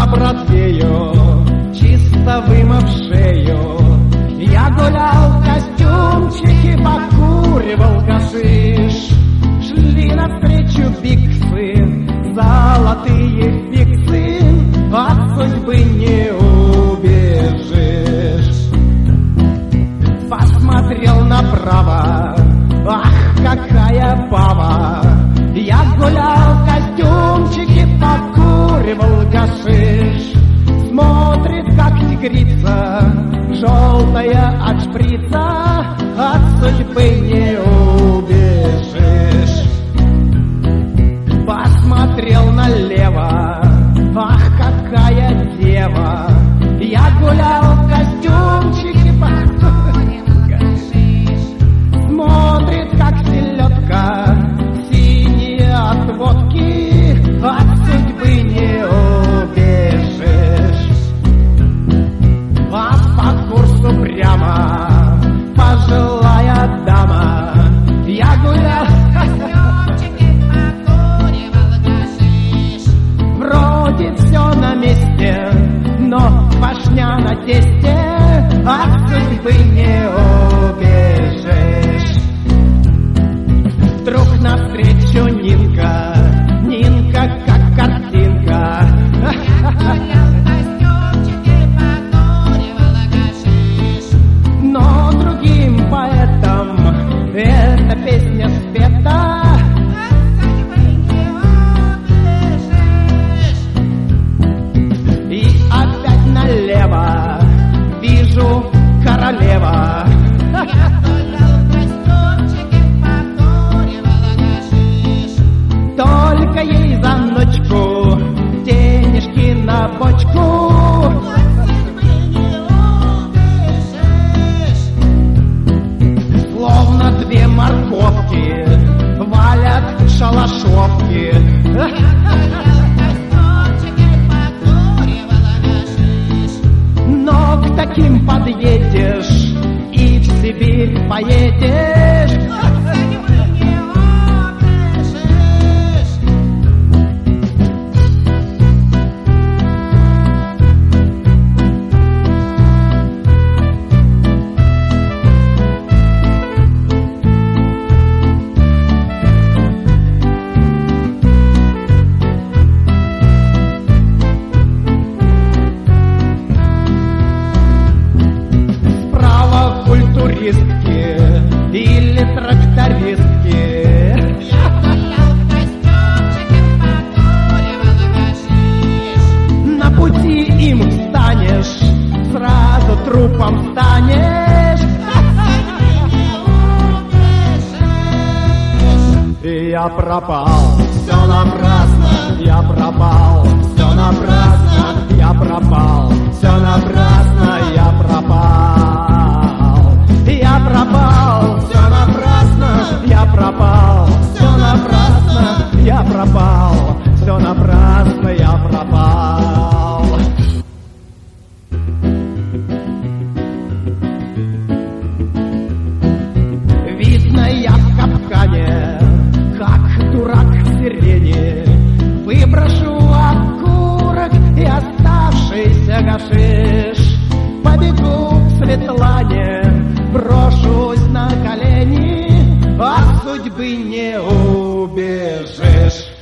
на Бродвею, чисто вымыв шею. Я гулял в костюмчике, покуривал гашиш. Шли навстречу биксы, золотые фиксы, от судьбы не убежишь. Посмотрел направо, ах, какая баба. Я гулял в костюмчике, покуривал гашиш. Смотрит, как тигрица, желтая от шприца, от судьбы не убежишь. Посмотрел налево, ах, какая дева. Я гулял в костюмчике, покуривал гашиш. Смотрит, как селедка, синяя от водки, от судьбы не убежишь. А по курсу прямо пожилая дама. Я гулял в костюмчике, покуривал гашиш. Вроде все на месте, но башня на тесте, от судьбы не убежишь. Вдруг навстречу Нинка, Нинка как картинка. Но другим поэтам эта песня спета. И опять налево вижу королева. Только ей за ночку денежки на бочку. Словно две морковки валят шалашовки. Но к таким подъедешь и в Сибирь поедешь. Или трактористки. Я гулял в костюмчике, покуривал гашиш. На пути им встанешь, сразу трупом станешь. И я пропал, все напрасно. Я пропал, все напрасно. Я пропал, все напрасно. Я пропал. Я пропал, все напрасно, я пропал, все напрасно, я пропал, все напрасно, я пропал. Видно, я в капкане, как дурак в сирене. Выброшу окурок и оставшийся гашиш. Побегу к Светлане, брошусь на колени, от судьбы не убежишь.